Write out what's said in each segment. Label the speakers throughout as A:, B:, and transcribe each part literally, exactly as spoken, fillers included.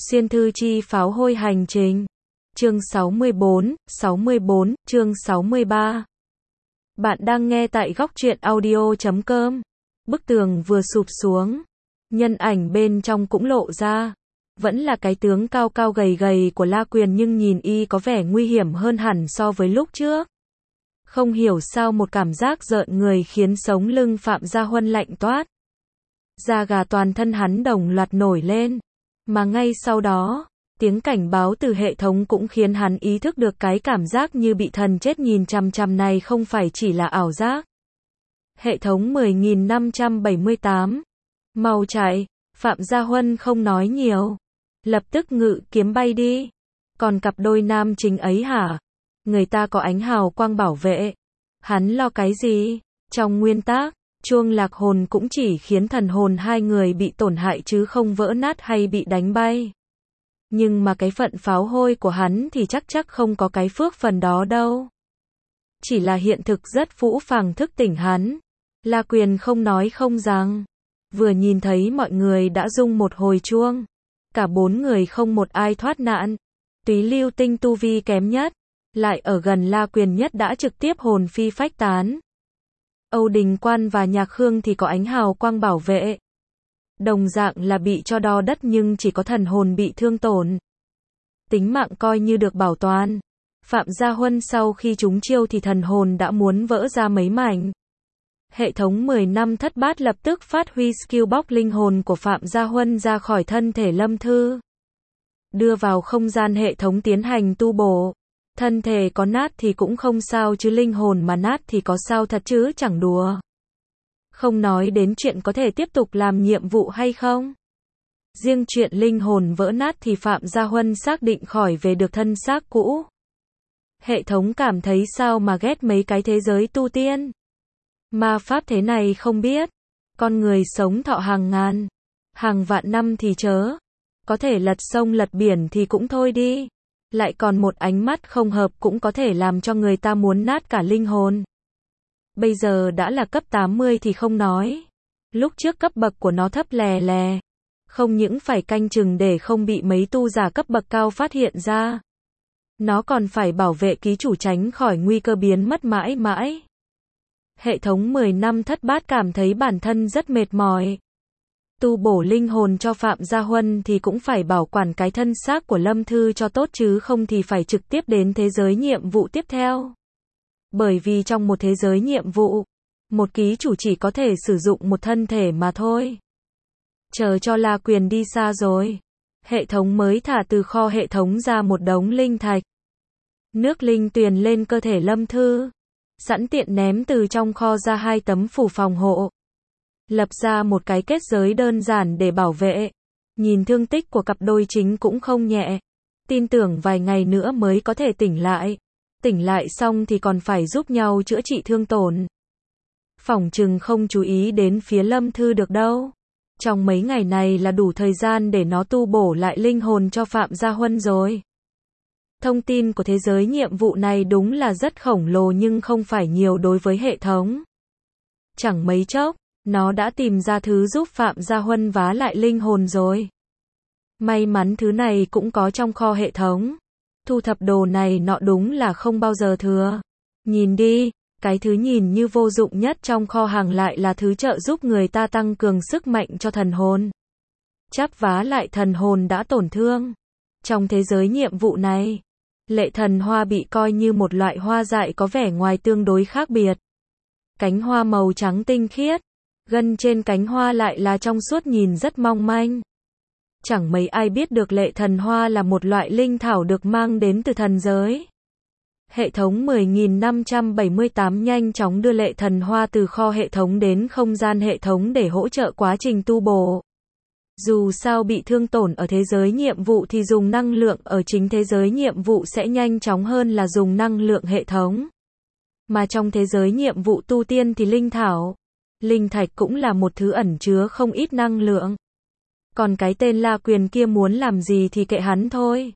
A: Xuyên thư chi pháo hôi hành trình. Chương sáu mươi bốn, sáu mươi bốn, chương sáu mươi ba. Bạn đang nghe tại góc truyện audio chấm com. Bức tường vừa sụp xuống, nhân ảnh bên trong cũng lộ ra. Vẫn là cái tướng cao cao gầy gầy của La Quyền, nhưng nhìn y có vẻ nguy hiểm hơn hẳn so với lúc trước. Không hiểu sao một cảm giác rợn người khiến sống lưng Phạm Gia Huân lạnh toát. Da gà toàn thân hắn đồng loạt nổi lên. Mà ngay sau đó, tiếng cảnh báo từ hệ thống cũng khiến hắn ý thức được cái cảm giác như bị thần chết nhìn chằm chằm này không phải chỉ là ảo giác. Hệ thống mười nghìn năm trăm bảy mươi tám. Mau chạy, Phạm Gia Huân không nói nhiều. Lập tức ngự kiếm bay đi. Còn cặp đôi nam chính ấy hả? Người ta có ánh hào quang bảo vệ. Hắn lo cái gì? Trong nguyên tắc, chuông lạc hồn cũng chỉ khiến thần hồn hai người bị tổn hại chứ không vỡ nát hay bị đánh bay. Nhưng mà cái phận pháo hôi của hắn thì chắc chắc không có cái phước phần đó đâu. Chỉ là hiện thực rất phũ phàng thức tỉnh hắn. La Quyền không nói không rằng. Vừa nhìn thấy mọi người đã rung một hồi chuông. Cả bốn người không một ai thoát nạn. Túy Lưu Tinh tu vi kém nhất, lại ở gần La Quyền nhất đã trực tiếp hồn phi phách tán. Âu Đình Quan và Nhạc Khương thì có ánh hào quang bảo vệ. Đồng dạng là bị cho đo đất nhưng chỉ có thần hồn bị thương tổn. Tính mạng coi như được bảo toàn. Phạm Gia Huân sau khi trúng chiêu thì thần hồn đã muốn vỡ ra mấy mảnh. Hệ thống mười năm thất bát lập tức phát huy skill bóc linh hồn của Phạm Gia Huân ra khỏi thân thể Lâm Thư. Đưa vào không gian hệ thống tiến hành tu bổ. Thân thể có nát thì cũng không sao chứ linh hồn mà nát thì có sao thật chứ chẳng đùa. Không nói đến chuyện có thể tiếp tục làm nhiệm vụ hay không. Riêng chuyện linh hồn vỡ nát thì Phạm Gia Huân xác định khỏi về được thân xác cũ. Hệ thống cảm thấy sao mà ghét mấy cái thế giới tu tiên. Ma pháp thế này không biết. Con người sống thọ hàng ngàn, hàng vạn năm thì chớ. Có thể lật sông lật biển thì cũng thôi đi. Lại còn một ánh mắt không hợp cũng có thể làm cho người ta muốn nát cả linh hồn. Bây giờ đã là cấp tám mươi thì không nói. Lúc trước cấp bậc của nó thấp lè lè. Không những phải canh chừng để không bị mấy tu giả cấp bậc cao phát hiện ra. Nó còn phải bảo vệ ký chủ tránh khỏi nguy cơ biến mất mãi mãi. Hệ thống mười năm thất bát cảm thấy bản thân rất mệt mỏi. Tu bổ linh hồn cho Phạm Gia Huân thì cũng phải bảo quản cái thân xác của Lâm Thư cho tốt chứ không thì phải trực tiếp đến thế giới nhiệm vụ tiếp theo. Bởi vì trong một thế giới nhiệm vụ, một ký chủ chỉ có thể sử dụng một thân thể mà thôi. Chờ cho La Quyền đi xa rồi, hệ thống mới thả từ kho hệ thống ra một đống linh thạch. Nước linh tuyền lên cơ thể Lâm Thư. Sẵn tiện ném từ trong kho ra hai tấm phủ phòng hộ. Lập ra một cái kết giới đơn giản để bảo vệ. Nhìn thương tích của cặp đôi chính cũng không nhẹ. Tin tưởng vài ngày nữa mới có thể tỉnh lại. Tỉnh lại xong thì còn phải giúp nhau chữa trị thương tổn. Phỏng chừng không chú ý đến phía Lâm Thư được đâu. Trong mấy ngày này là đủ thời gian để nó tu bổ lại linh hồn cho Phạm Gia Huân rồi. Thông tin của thế giới nhiệm vụ này đúng là rất khổng lồ nhưng không phải nhiều đối với hệ thống. Chẳng mấy chốc, nó đã tìm ra thứ giúp Phạm Gia Huân vá lại linh hồn rồi. May mắn thứ này cũng có trong kho hệ thống. Thu thập đồ này nọ đúng là không bao giờ thừa. Nhìn đi, cái thứ nhìn như vô dụng nhất trong kho hàng lại là thứ trợ giúp người ta tăng cường sức mạnh cho thần hồn. Chắp vá lại thần hồn đã tổn thương. Trong thế giới nhiệm vụ này, lệ thần hoa bị coi như một loại hoa dại có vẻ ngoài tương đối khác biệt. Cánh hoa màu trắng tinh khiết, gân trên cánh hoa lại là trong suốt nhìn rất mong manh. Chẳng mấy ai biết được lệ thần hoa là một loại linh thảo được mang đến từ thần giới. Hệ thống mười nghìn năm trăm bảy mươi tám nhanh chóng đưa lệ thần hoa từ kho hệ thống đến không gian hệ thống để hỗ trợ quá trình tu bổ. Dù sao bị thương tổn ở thế giới nhiệm vụ thì dùng năng lượng ở chính thế giới nhiệm vụ sẽ nhanh chóng hơn là dùng năng lượng hệ thống. Mà trong thế giới nhiệm vụ tu tiên thì linh thảo, linh thạch cũng là một thứ ẩn chứa không ít năng lượng. Còn cái tên La Quyền kia muốn làm gì thì kệ hắn thôi.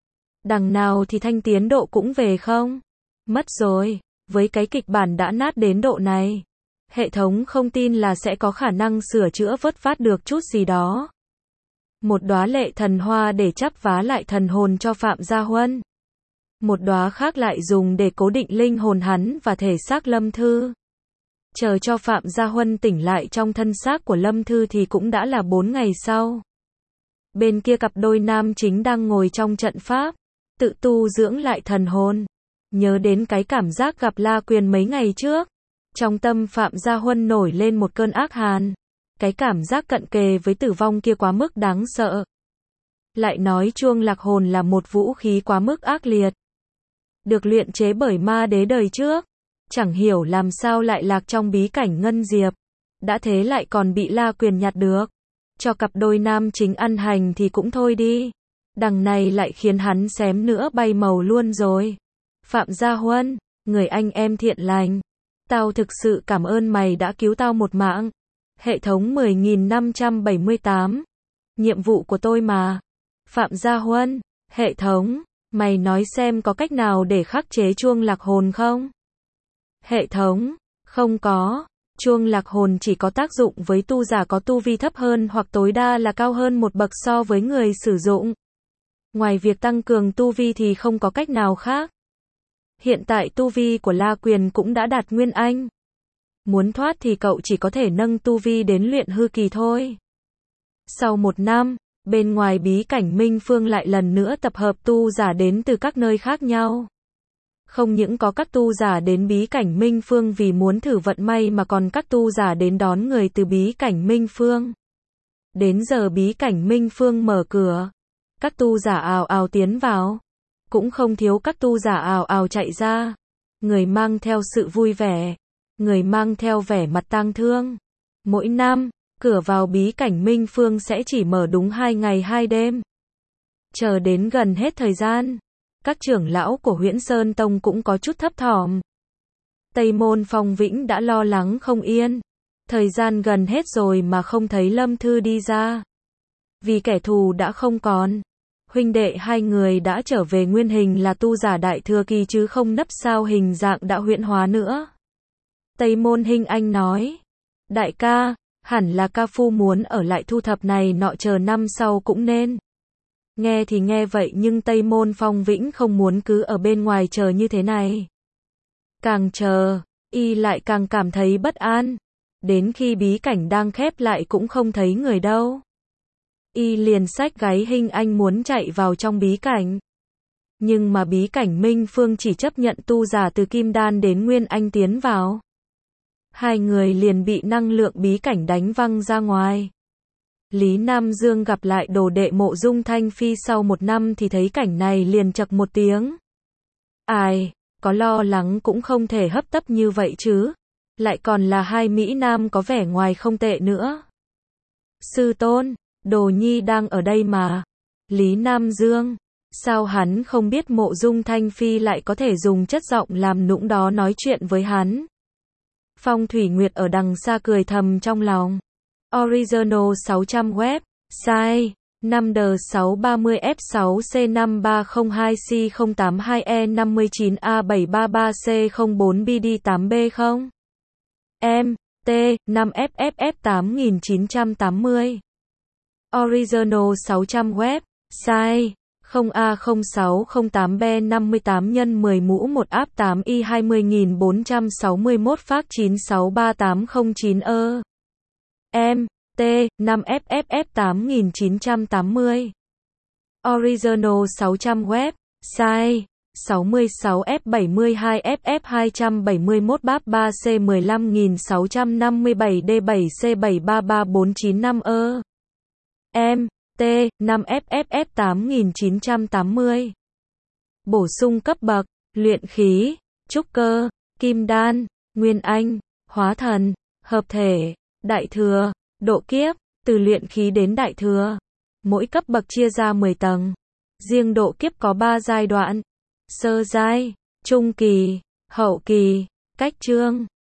A: Đằng nào thì thanh tiến độ cũng về không? Mất rồi, với cái kịch bản đã nát đến độ này. Hệ thống không tin là sẽ có khả năng sửa chữa vớt vát được chút gì đó. Một đóa lệ thần hoa để chắp vá lại thần hồn cho Phạm Gia Huân. Một đóa khác lại dùng để cố định linh hồn hắn và thể xác Lâm Thư. Chờ cho Phạm Gia Huân tỉnh lại trong thân xác của Lâm Thư thì cũng đã là bốn ngày sau. Bên kia cặp đôi nam chính đang ngồi trong trận pháp, tự tu dưỡng lại thần hồn. Nhớ đến cái cảm giác gặp La Quyền mấy ngày trước. Trong tâm Phạm Gia Huân nổi lên một cơn ác hàn. Cái cảm giác cận kề với tử vong kia quá mức đáng sợ. Lại nói chuông lạc hồn là một vũ khí quá mức ác liệt. Được luyện chế bởi ma đế đời trước. Chẳng hiểu làm sao lại lạc trong bí cảnh Ngân Diệp. Đã thế lại còn bị La Quyền nhặt được. Cho cặp đôi nam chính ăn hành thì cũng thôi đi. Đằng này lại khiến hắn xém nữa bay màu luôn rồi. Phạm Gia Huân, người anh em thiện lành. Tao thực sự cảm ơn mày đã cứu tao một mạng. Hệ thống mười nghìn năm trăm bảy mươi tám. Nhiệm vụ của tôi mà. Phạm Gia Huân, hệ thống, mày nói xem có cách nào để khắc chế chuông lạc hồn không? Hệ thống, không có. Chuông lạc hồn chỉ có tác dụng với tu giả có tu vi thấp hơn hoặc tối đa là cao hơn một bậc so với người sử dụng. Ngoài việc tăng cường tu vi thì không có cách nào khác. Hiện tại tu vi của La Quyền cũng đã đạt Nguyên Anh. Muốn thoát thì cậu chỉ có thể nâng tu vi đến luyện hư kỳ thôi. Sau một năm, bên ngoài bí cảnh Minh Phương lại lần nữa tập hợp tu giả đến từ các nơi khác nhau. Không những có các tu giả đến bí cảnh Minh Phương vì muốn thử vận may mà còn các tu giả đến đón người từ bí cảnh Minh Phương. Đến giờ bí cảnh Minh Phương mở cửa. Các tu giả ào ào tiến vào. Cũng không thiếu các tu giả ào ào chạy ra. Người mang theo sự vui vẻ. Người mang theo vẻ mặt tang thương. Mỗi năm, cửa vào bí cảnh Minh Phương sẽ chỉ mở đúng hai ngày hai đêm. Chờ đến gần hết thời gian. Các trưởng lão của Huyễn Sơn Tông cũng có chút thấp thỏm. Tây Môn Phong Vĩnh đã lo lắng không yên. Thời gian gần hết rồi mà không thấy Lâm Thư đi ra. Vì kẻ thù đã không còn. Huynh đệ hai người đã trở về nguyên hình là tu giả đại thừa kỳ chứ không nấp sao hình dạng đã huyễn hóa nữa. Tây Môn Hinh Anh nói. Đại ca, hẳn là ca phu muốn ở lại thu thập này nọ chờ năm sau cũng nên. Nghe thì nghe vậy nhưng Tây Môn Phong Vĩnh không muốn cứ ở bên ngoài chờ như thế này. Càng chờ, y lại càng cảm thấy bất an. Đến khi bí cảnh đang khép lại cũng không thấy người đâu. Y liền xách gáy Hinh Anh muốn chạy vào trong bí cảnh. Nhưng mà bí cảnh Minh Phương chỉ chấp nhận tu giả từ Kim Đan đến Nguyên Anh tiến vào. Hai người liền bị năng lượng bí cảnh đánh văng ra ngoài. Lý Nam Dương gặp lại đồ đệ Mộ Dung Thanh Phi sau một năm thì thấy cảnh này liền chậc một tiếng. Ai, có lo lắng cũng không thể hấp tấp như vậy chứ. Lại còn là hai Mỹ Nam có vẻ ngoài không tệ nữa. Sư tôn, Đồ Nhi đang ở đây mà. Lý Nam Dương, sao hắn không biết Mộ Dung Thanh Phi lại có thể dùng chất giọng làm nũng đó nói chuyện với hắn. Phong Thủy Nguyệt ở đằng xa cười thầm trong lòng. Original sáu trăm web, sai, năm D sáu ba mươi F sáu C năm ba không hai C không tám hai E năm chín A bảy ba ba C không bốn B D tám B không. Em, T, năm F F F tám chín tám mươi. Original sáu trăm web, sai, không A không sáu không tám B năm tám nhân mười mũ một áp tám Y hai mươi nghìn bốn trăm sáu mươi mốt phác chín sáu ba tám không chín ơ. Em, T, năm F F F tám chín tám mươi. Original sáu trăm web, sai, sáu mươi sáu F bảy mươi hai F F hai bảy mốt báp ba C mười lăm nghìn sáu trăm năm mươi bảy D bảy C bảy ba ba bốn chín năm ơ. Em, T, năm F F F tám chín tám mươi. Bổ sung cấp bậc, luyện khí, trúc cơ, kim đan, nguyên anh, hóa thần, hợp thể, đại thừa, độ kiếp, từ luyện khí đến đại thừa. Mỗi cấp bậc chia ra mười tầng. Riêng độ kiếp có ba giai đoạn. Sơ giai, trung kỳ, hậu kỳ, cách chương.